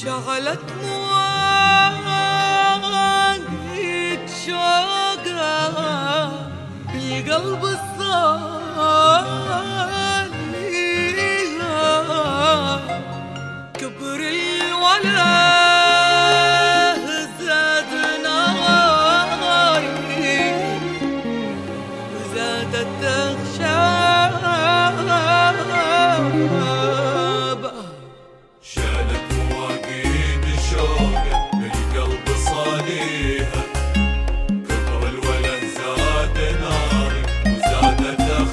شغلت مواقيت شوقها بالقلب الصالي، كبر الوله زاد ناري وزادت تغشابه. شالت مواقيت شوقه بالقلب صاليها، كبر الوله زاد ناري وزادت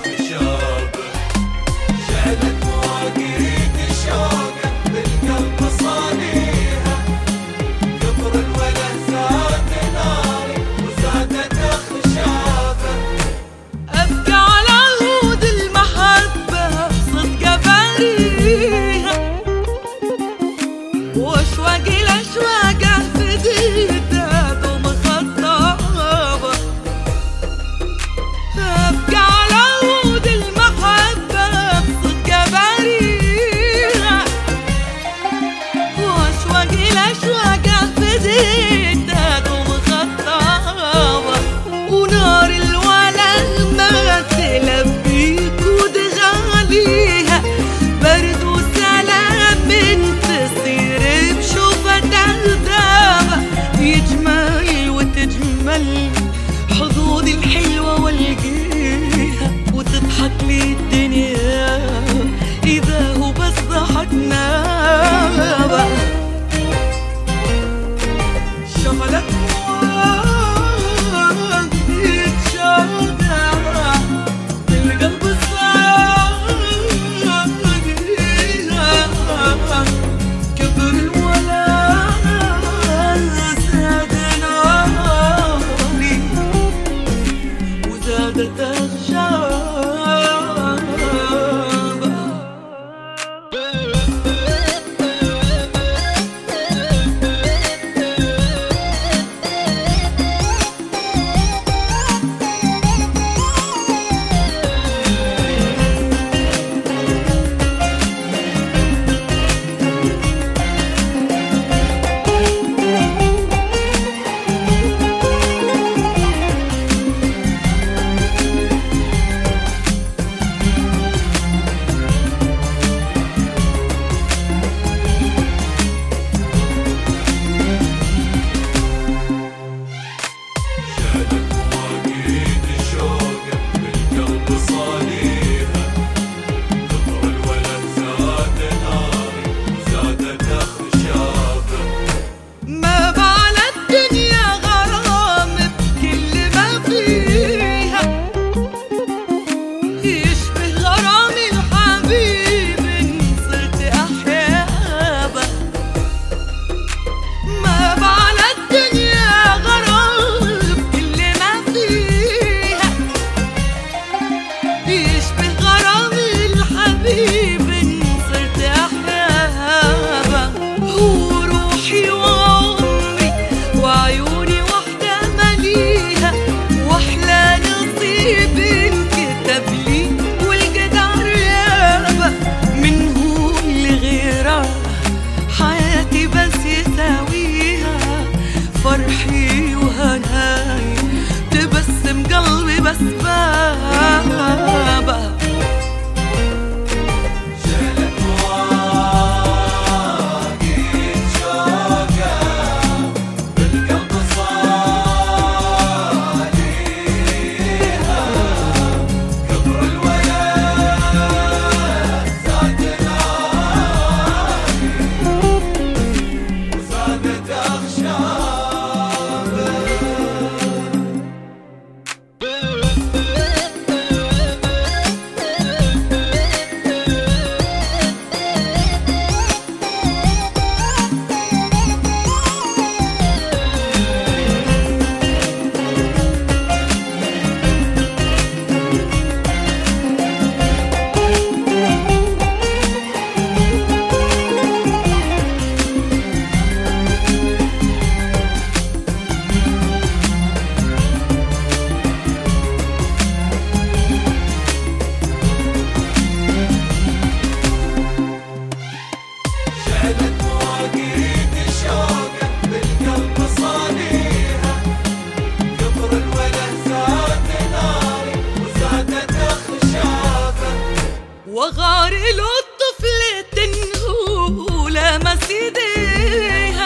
وغار له الطفلة الأولى مسيديها،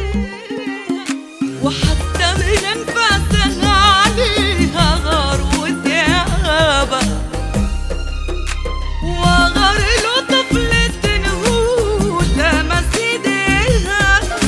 وحتى من انفاسها عليها غار وثيابها. وغار له طفلة أولى مسيديها،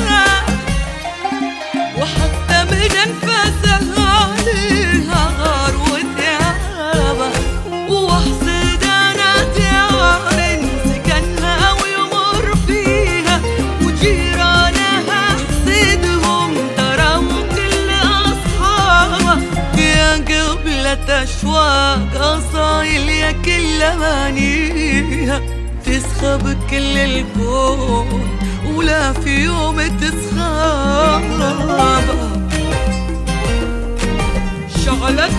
وحتى من انفاسها عليها غار وثيابها. وحسد انا ديار سكنها ويمر فيها، وجيرانها حسدهم تروا كل اصحابها. يا قبلة اشواق اصايل يا كل امانيها، تسخب كل الكون ولا في يوم تسخابها. شعلت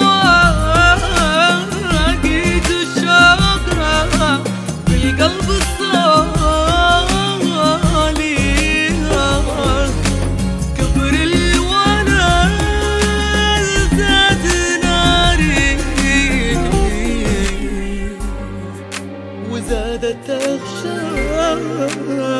مواقيت الشوقها بالقلب الصاليها. كبر الولد زاد ناري وزادت أخشى